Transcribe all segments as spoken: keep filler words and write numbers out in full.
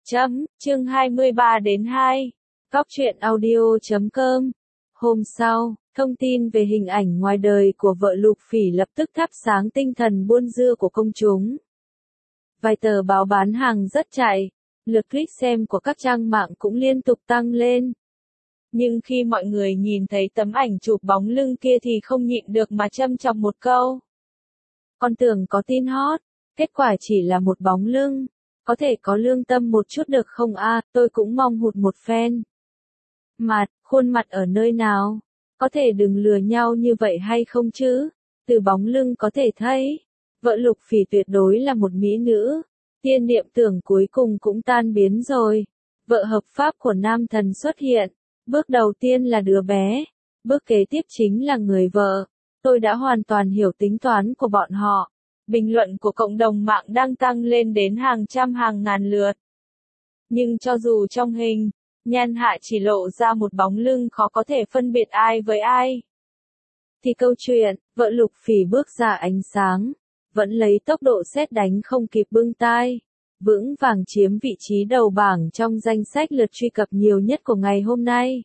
Chấm, chương hai mươi ba đến hai. Cóc truyện audio chấm com. Hôm sau, thông tin về hình ảnh ngoài đời của vợ Lục Phỉ lập tức thắp sáng tinh thần buôn dưa của công chúng. Vài tờ báo bán hàng rất chạy, lượt click xem của các trang mạng cũng liên tục tăng lên. Nhưng khi mọi người nhìn thấy tấm ảnh chụp bóng lưng kia thì không nhịn được mà châm chọc một câu. Con tưởng có tin hot, kết quả chỉ là một bóng lưng. Có thể có lương tâm một chút được không a? À, tôi cũng mong hụt một phen. Mặt, khuôn mặt ở nơi nào? Có thể đừng lừa nhau như vậy hay không chứ? Từ bóng lưng có thể thấy, vợ Lục Phỉ tuyệt đối là một mỹ nữ. Tiên niệm tưởng cuối cùng cũng tan biến rồi. Vợ hợp pháp của nam thần xuất hiện. Bước đầu tiên là đứa bé. Bước kế tiếp chính là người vợ. Tôi đã hoàn toàn hiểu tính toán của bọn họ. Bình luận của cộng đồng mạng đang tăng lên đến hàng trăm hàng ngàn lượt. Nhưng cho dù trong hình, nhan hạ chỉ lộ ra một bóng lưng khó có thể phân biệt ai với ai. Thì câu chuyện, vợ Lục Phỉ bước ra ánh sáng, vẫn lấy tốc độ sét đánh không kịp bưng tai, vững vàng chiếm vị trí đầu bảng trong danh sách lượt truy cập nhiều nhất của ngày hôm nay.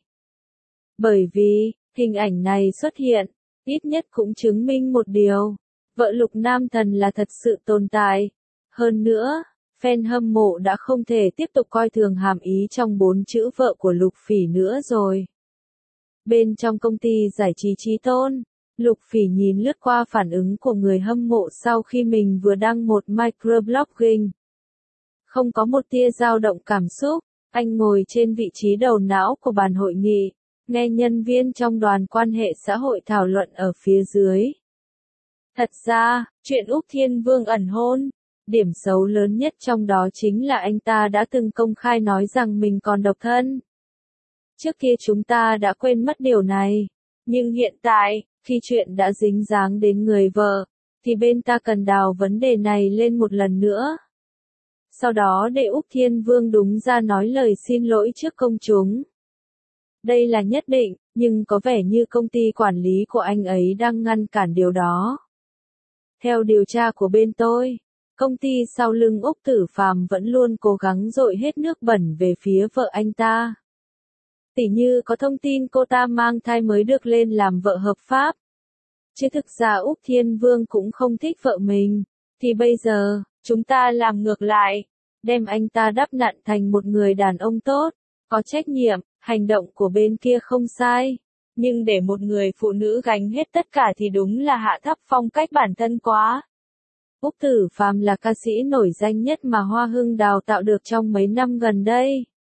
Bởi vì, hình ảnh này xuất hiện, ít nhất cũng chứng minh một điều. Vợ Lục nam thần là thật sự tồn tại. Hơn nữa, fan hâm mộ đã không thể tiếp tục coi thường hàm ý trong bốn chữ vợ của Lục Phỉ nữa rồi. Bên trong công ty giải trí Chí Tôn, Lục Phỉ nhìn lướt qua phản ứng của người hâm mộ sau khi mình vừa đăng một microblogging. Không có một tia dao động cảm xúc, anh ngồi trên vị trí đầu não của bàn hội nghị, nghe nhân viên trong đoàn quan hệ xã hội thảo luận ở phía dưới. Thật ra, chuyện Úc Thiên Vương ẩn hôn, điểm xấu lớn nhất trong đó chính là anh ta đã từng công khai nói rằng mình còn độc thân. Trước kia chúng ta đã quên mất điều này, nhưng hiện tại, khi chuyện đã dính dáng đến người vợ, thì bên ta cần đào vấn đề này lên một lần nữa. Sau đó để Úc Thiên Vương đúng ra nói lời xin lỗi trước công chúng. Đây là nhất định, nhưng có vẻ như công ty quản lý của anh ấy đang ngăn cản điều đó. Theo điều tra của bên tôi, công ty sau lưng Úc Tử Phàm vẫn luôn cố gắng dội hết nước bẩn về phía vợ anh ta. Tỉ như có thông tin cô ta mang thai mới được lên làm vợ hợp pháp. Chứ thực ra Úc Thiên Vương cũng không thích vợ mình. Thì bây giờ, chúng ta làm ngược lại, đem anh ta đắp nặn thành một người đàn ông tốt, có trách nhiệm, hành động của bên kia không sai. Nhưng để một người phụ nữ gánh hết tất cả thì đúng là hạ thấp phong cách bản thân quá. Úc Tử Phàm là ca sĩ nổi danh nhất mà Hoa Hưng đào tạo được trong mấy năm gần đây.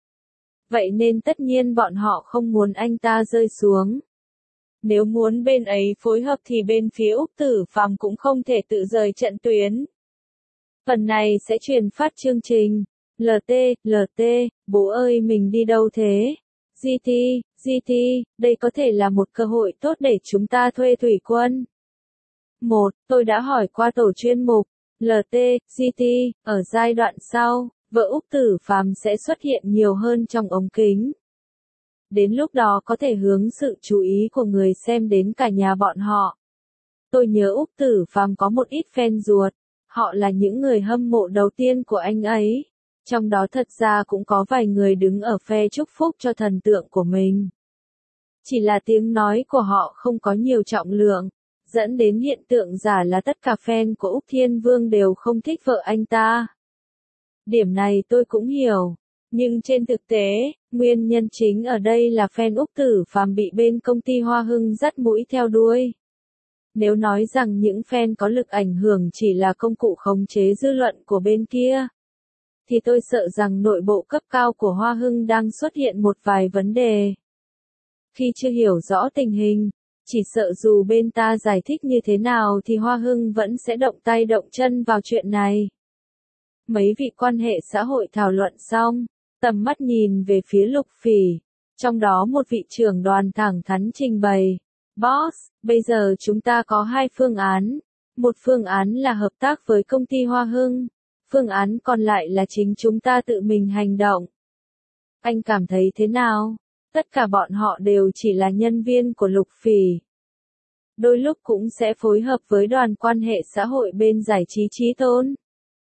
Vậy nên tất nhiên bọn họ không muốn anh ta rơi xuống. Nếu muốn bên ấy phối hợp thì bên phía Úc Tử Phàm cũng không thể tự rời trận tuyến. Phần này sẽ truyền phát chương trình. lờ tê, lờ tê, bố ơi mình đi đâu thế? giê tê, giê tê, đây có thể là một cơ hội tốt để chúng ta thuê thủy quân. một. Tôi đã hỏi qua tổ chuyên mục, lờ tê, giê tê, ở giai đoạn sau, vợ Úc Tử Phàm sẽ xuất hiện nhiều hơn trong ống kính. Đến lúc đó có thể hướng sự chú ý của người xem đến cả nhà bọn họ. Tôi nhớ Úc Tử Phàm có một ít fan ruột, họ là những người hâm mộ đầu tiên của anh ấy. Trong đó thật ra cũng có vài người đứng ở phe chúc phúc cho thần tượng của mình. Chỉ là tiếng nói của họ không có nhiều trọng lượng, dẫn đến hiện tượng giả là tất cả fan của Úc Thiên Vương đều không thích vợ anh ta. Điểm này tôi cũng hiểu, nhưng trên thực tế, nguyên nhân chính ở đây là fan Úc Tử Phàm bị bên công ty Hoa Hưng dắt mũi theo đuôi. Nếu nói rằng những fan có lực ảnh hưởng chỉ là công cụ khống chế dư luận của bên kia, thì tôi sợ rằng nội bộ cấp cao của Hoa Hưng đang xuất hiện một vài vấn đề. Khi chưa hiểu rõ tình hình, chỉ sợ dù bên ta giải thích như thế nào thì Hoa Hưng vẫn sẽ động tay động chân vào chuyện này. Mấy vị quan hệ xã hội thảo luận xong, tầm mắt nhìn về phía Lục Phỉ, trong đó một vị trưởng đoàn thẳng thắn trình bày, Boss, bây giờ chúng ta có hai phương án. Một phương án là hợp tác với công ty Hoa Hưng. Phương án còn lại là chính chúng ta tự mình hành động. Anh cảm thấy thế nào? Tất cả bọn họ đều chỉ là nhân viên của Lục Phỉ. Đôi lúc cũng sẽ phối hợp với đoàn quan hệ xã hội bên giải trí Chí Tôn.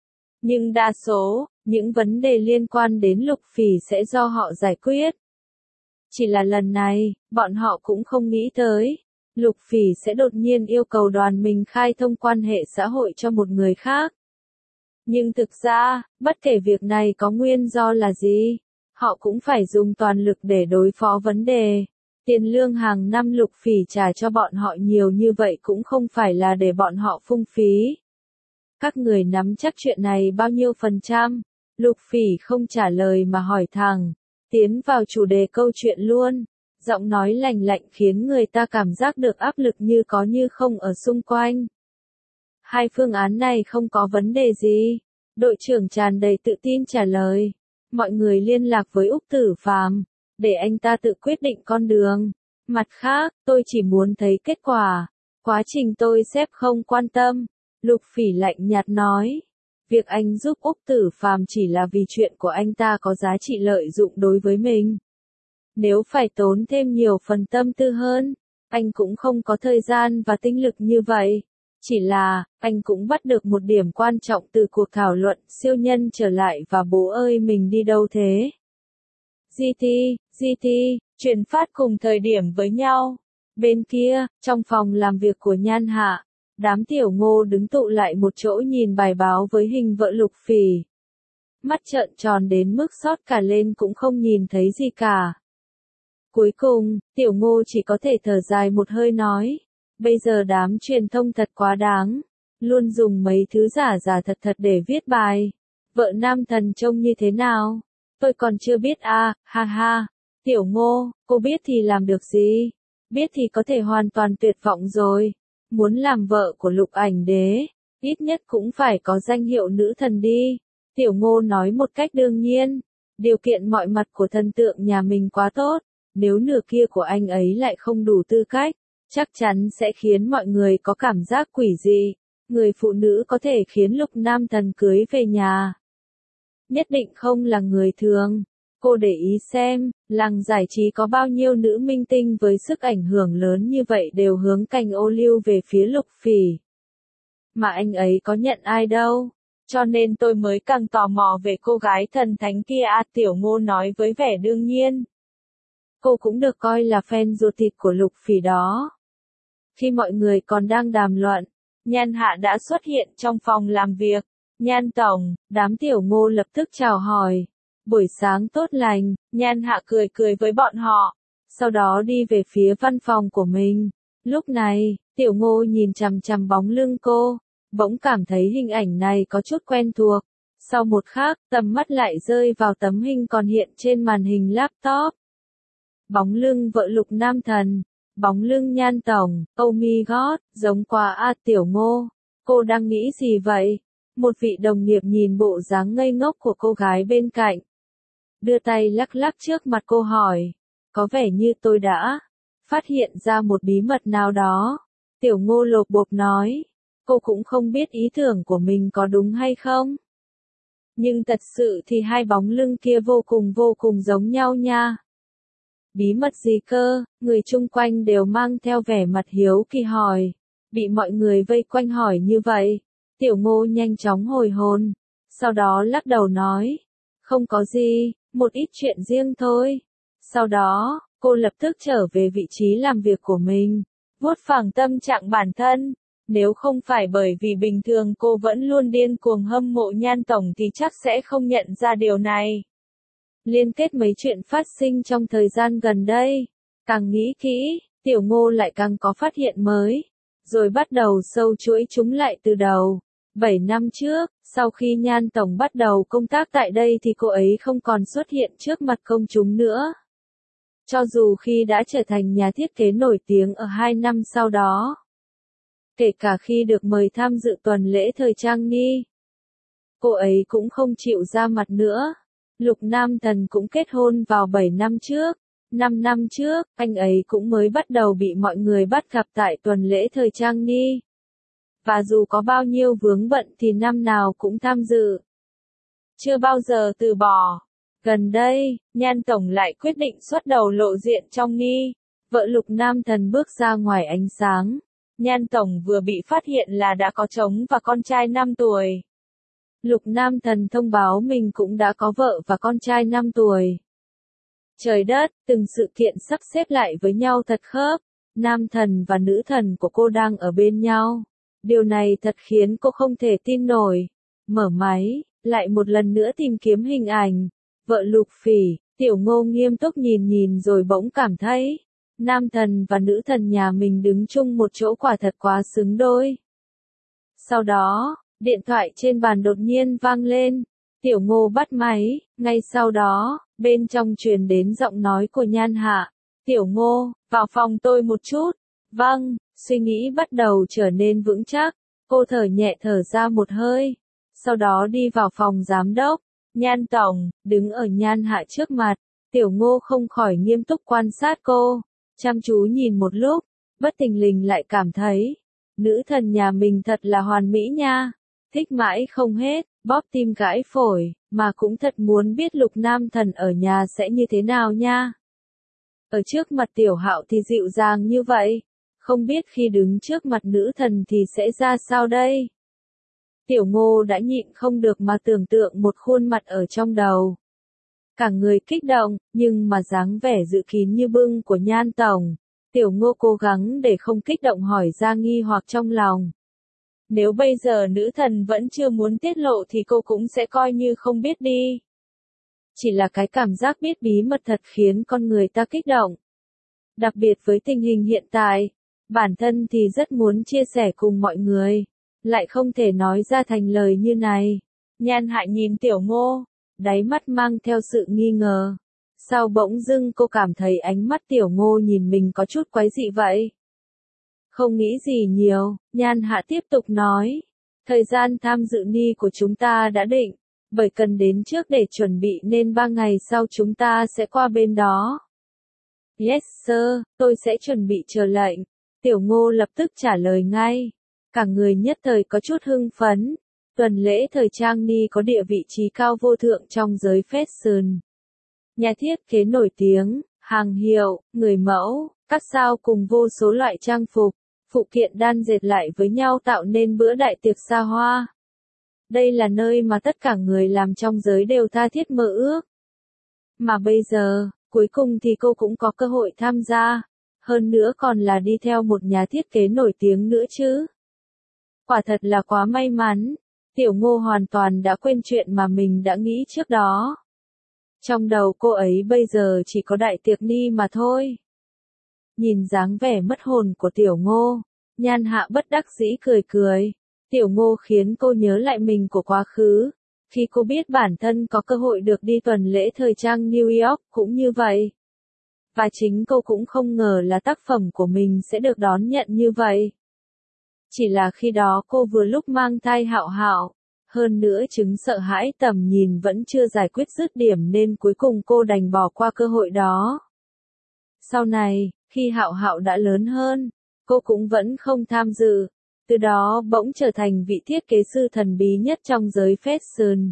Nhưng đa số, những vấn đề liên quan đến Lục Phỉ sẽ do họ giải quyết. Chỉ là lần này, bọn họ cũng không nghĩ tới. Lục Phỉ sẽ đột nhiên yêu cầu đoàn mình khai thông quan hệ xã hội cho một người khác. Nhưng thực ra, bất kể việc này có nguyên do là gì, họ cũng phải dùng toàn lực để đối phó vấn đề. Tiền lương hàng năm Lục Phỉ trả cho bọn họ nhiều như vậy cũng không phải là để bọn họ phung phí. Các người nắm chắc chuyện này bao nhiêu phần trăm? Lục Phỉ không trả lời mà hỏi thẳng, tiến vào chủ đề câu chuyện luôn. Giọng nói lành lạnh khiến người ta cảm giác được áp lực như có như không ở xung quanh. Hai phương án này không có vấn đề gì. Đội trưởng tràn đầy tự tin trả lời. Mọi người liên lạc với Úc Tử Phàm, để anh ta tự quyết định con đường. Mặt khác, tôi chỉ muốn thấy kết quả. Quá trình tôi xếp không quan tâm. Lục Phỉ lạnh nhạt nói. Việc anh giúp Úc Tử Phàm chỉ là vì chuyện của anh ta có giá trị lợi dụng đối với mình. Nếu phải tốn thêm nhiều phần tâm tư hơn, anh cũng không có thời gian và tinh lực như vậy. Chỉ là, anh cũng bắt được một điểm quan trọng từ cuộc thảo luận siêu nhân trở lại và bố ơi mình đi đâu thế? giê tê, giê tê, truyền phát cùng thời điểm với nhau. Bên kia, trong phòng làm việc của Nhan Hạ, đám tiểu ngô đứng tụ lại một chỗ nhìn bài báo với hình vợ Lục Phỉ. Mắt trợn tròn đến mức sót cả lên cũng không nhìn thấy gì cả. Cuối cùng, tiểu ngô chỉ có thể thở dài một hơi nói. Bây giờ đám truyền thông thật quá đáng. Luôn dùng mấy thứ giả giả thật thật để viết bài. Vợ nam thần trông như thế nào? Tôi còn chưa biết à, ha ha. Tiểu ngô, cô biết thì làm được gì? Biết thì có thể hoàn toàn tuyệt vọng rồi. Muốn làm vợ của Lục Ảnh Đế, ít nhất cũng phải có danh hiệu nữ thần đi. Tiểu ngô nói một cách đương nhiên. Điều kiện mọi mặt của thần tượng nhà mình quá tốt. Nếu nửa kia của anh ấy lại không đủ tư cách, chắc chắn sẽ khiến mọi người có cảm giác quỷ dị. Người phụ nữ có thể khiến Lục Nam Thần cưới về nhà. Nhất định không là người thường. Cô để ý xem, làng giải trí có bao nhiêu nữ minh tinh với sức ảnh hưởng lớn như vậy đều hướng cành ô liu về phía Lục Phỉ. Mà anh ấy có nhận ai đâu. Cho nên tôi mới càng tò mò về cô gái thần thánh kia à, Tiểu Ngô nói với vẻ đương nhiên. Cô cũng được coi là fan ruột thịt của Lục Phỉ đó. Khi mọi người còn đang đàm luận, Nhan Hạ đã xuất hiện trong phòng làm việc. Nhan Tổng, đám tiểu ngô lập tức chào hỏi. Buổi sáng tốt lành, Nhan Hạ cười cười với bọn họ. Sau đó đi về phía văn phòng của mình. Lúc này, tiểu ngô nhìn chằm chằm bóng lưng cô. Bỗng cảm thấy hình ảnh này có chút quen thuộc. Sau một khắc, tầm mắt lại rơi vào tấm hình còn hiện trên màn hình laptop. Bóng lưng vợ Lục Nam Thần, bóng lưng Nhan Tổng, oh my god, giống quá a tiểu ngô. Cô đang nghĩ gì vậy? Một vị đồng nghiệp nhìn bộ dáng ngây ngốc của cô gái bên cạnh. Đưa tay lắc lắc trước mặt cô hỏi. Có vẻ như tôi đã phát hiện ra một bí mật nào đó. Tiểu ngô lột bột nói. Cô cũng không biết ý tưởng của mình có đúng hay không. Nhưng thật sự thì hai bóng lưng kia vô cùng vô cùng giống nhau nha. Bí mật gì cơ? Người chung quanh đều mang theo vẻ mặt hiếu kỳ hỏi. Bị mọi người vây quanh hỏi như vậy. Tiểu ngô nhanh chóng hồi hồn. Sau đó lắc đầu nói. Không có gì, một ít chuyện riêng thôi. Sau đó, cô lập tức trở về vị trí làm việc của mình. Vuốt phẳng tâm trạng bản thân. Nếu không phải bởi vì bình thường cô vẫn luôn điên cuồng hâm mộ Nhan Tổng thì chắc sẽ không nhận ra điều này. Liên kết mấy chuyện phát sinh trong thời gian gần đây. Càng nghĩ kỹ, tiểu ngô lại càng có phát hiện mới. Rồi bắt đầu sâu chuỗi chúng lại từ đầu. Bảy năm trước, sau khi Nhan Tổng bắt đầu công tác tại đây thì cô ấy không còn xuất hiện trước mặt công chúng nữa. Cho dù khi đã trở thành nhà thiết kế nổi tiếng ở hai năm sau đó. Kể cả khi được mời tham dự tuần lễ thời trang Ni. Cô ấy cũng không chịu ra mặt nữa. Lục Nam Thần cũng kết hôn vào bảy năm trước. năm năm trước, anh ấy cũng mới bắt đầu bị mọi người bắt gặp tại tuần lễ thời trang Ni. Và dù có bao nhiêu vướng bận thì năm nào cũng tham dự. Chưa bao giờ từ bỏ. Gần đây, Nhan Tổng lại quyết định xuất đầu lộ diện trong Ni. Vợ Lục Nam Thần bước ra ngoài ánh sáng. Nhan Tổng vừa bị phát hiện là đã có chồng và con trai năm tuổi. Lục Nam Thần thông báo mình cũng đã có vợ và con trai năm tuổi. Trời đất, từng sự kiện sắp xếp lại với nhau thật khớp. Nam thần và nữ thần của cô đang ở bên nhau. Điều này thật khiến cô không thể tin nổi. Mở máy, lại một lần nữa tìm kiếm hình ảnh. Vợ Lục Phỉ, Tiểu Ngô nghiêm túc nhìn nhìn rồi bỗng cảm thấy. Nam thần và nữ thần nhà mình đứng chung một chỗ quả thật quá xứng đôi. Sau đó, điện thoại trên bàn đột nhiên vang lên. Tiểu Ngô bắt máy, ngay sau đó, bên trong truyền đến giọng nói của Nhan Hạ. Tiểu Ngô, vào phòng tôi một chút. Vâng, suy nghĩ bắt đầu trở nên vững chắc. Cô thở nhẹ thở ra một hơi. Sau đó đi vào phòng giám đốc. Nhan Tổng, đứng ở Nhan Hạ trước mặt. Tiểu Ngô không khỏi nghiêm túc quan sát cô. Chăm chú nhìn một lúc, bất thình lình lại cảm thấy. Nữ thần nhà mình thật là hoàn mỹ nha. Thích mãi không hết, bóp tim gãi phổi, mà cũng thật muốn biết Lục Nam Thần ở nhà sẽ như thế nào nha. Ở trước mặt Tiểu Hạo thì dịu dàng như vậy, không biết khi đứng trước mặt nữ thần thì sẽ ra sao đây? Tiểu Ngô đã nhịn không được mà tưởng tượng một khuôn mặt ở trong đầu. Cả người kích động, nhưng mà dáng vẻ giữ kín như bưng của Nhan Tổng. Tiểu Ngô cố gắng để không kích động hỏi ra nghi hoặc trong lòng. Nếu bây giờ nữ thần vẫn chưa muốn tiết lộ thì cô cũng sẽ coi như không biết đi. Chỉ là cái cảm giác biết bí mật thật khiến con người ta kích động. Đặc biệt với tình hình hiện tại, bản thân thì rất muốn chia sẻ cùng mọi người, lại không thể nói ra thành lời như này. Nhan Hạ nhìn Tiểu Ngô, đáy mắt mang theo sự nghi ngờ. Sao bỗng dưng cô cảm thấy ánh mắt Tiểu Ngô nhìn mình có chút quái dị vậy? Không nghĩ gì nhiều, Nhan Hạ tiếp tục nói. Thời gian tham dự ni của chúng ta đã định, bởi cần đến trước để chuẩn bị nên ba ngày sau chúng ta sẽ qua bên đó. Yes sir, tôi sẽ chuẩn bị chờ lệnh. Tiểu Ngô lập tức trả lời ngay. Cả người nhất thời có chút hưng phấn. Tuần lễ thời trang ni có địa vị trí cao vô thượng trong giới fashion. Nhà thiết kế nổi tiếng, hàng hiệu, người mẫu, các sao cùng vô số loại trang phục, phụ kiện đan dệt lại với nhau tạo nên bữa đại tiệc xa hoa. Đây là nơi mà tất cả người làm trong giới đều tha thiết mơ ước. Mà bây giờ, cuối cùng thì cô cũng có cơ hội tham gia, hơn nữa còn là đi theo một nhà thiết kế nổi tiếng nữa chứ. Quả thật là quá may mắn, Tiểu Ngô hoàn toàn đã quên chuyện mà mình đã nghĩ trước đó. Trong đầu cô ấy bây giờ chỉ có đại tiệc ni mà thôi. Nhìn dáng vẻ mất hồn của Tiểu Ngô, Nhan Hạ bất đắc dĩ cười cười. Tiểu Ngô khiến cô nhớ lại mình của quá khứ. Khi cô biết bản thân có cơ hội được đi tuần lễ thời trang New York cũng như vậy. Và chính cô cũng không ngờ là tác phẩm của mình sẽ được đón nhận như vậy. Chỉ là khi đó cô vừa lúc mang thai Hạo Hạo. Hơn nữa chứng sợ hãi tầm nhìn vẫn chưa giải quyết dứt điểm nên cuối cùng cô đành bỏ qua cơ hội đó. Sau này, khi Hạo Hạo đã lớn hơn, cô cũng vẫn không tham dự. Từ đó bỗng trở thành vị thiết kế sư thần bí nhất trong giới fashion.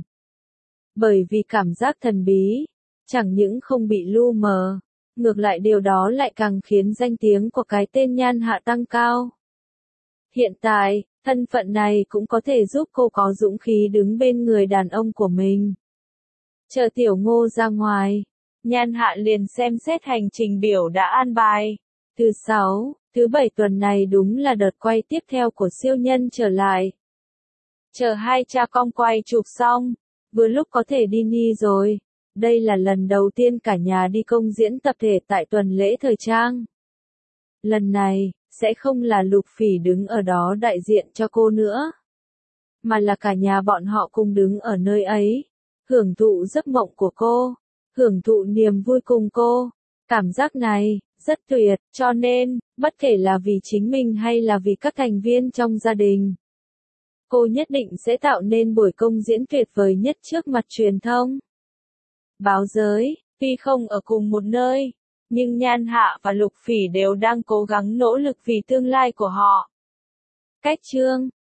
Bởi vì cảm giác thần bí, chẳng những không bị lu mờ, ngược lại điều đó lại càng khiến danh tiếng của cái tên Nhan Hạ tăng cao. Hiện tại, thân phận này cũng có thể giúp cô có dũng khí đứng bên người đàn ông của mình. Chờ Tiểu Ngô ra ngoài, Nhan Hạ liền xem xét hành trình biểu đã an bài. Thứ sáu, thứ bảy tuần này đúng là đợt quay tiếp theo của siêu nhân trở lại. Chờ hai cha con quay chụp xong, vừa lúc có thể đi ni rồi. Đây là lần đầu tiên cả nhà đi công diễn tập thể tại tuần lễ thời trang. Lần này, sẽ không là Lục Phỉ đứng ở đó đại diện cho cô nữa, mà là cả nhà bọn họ cùng đứng ở nơi ấy, hưởng thụ giấc mộng của cô, hưởng thụ niềm vui cùng cô. Cảm giác này, rất tuyệt, cho nên, bất kể là vì chính mình hay là vì các thành viên trong gia đình, cô nhất định sẽ tạo nên buổi công diễn tuyệt vời nhất trước mặt truyền thông. Báo giới, tuy không ở cùng một nơi, nhưng Nhan Hạ và Lục Phỉ đều đang cố gắng nỗ lực vì tương lai của họ. Cách chương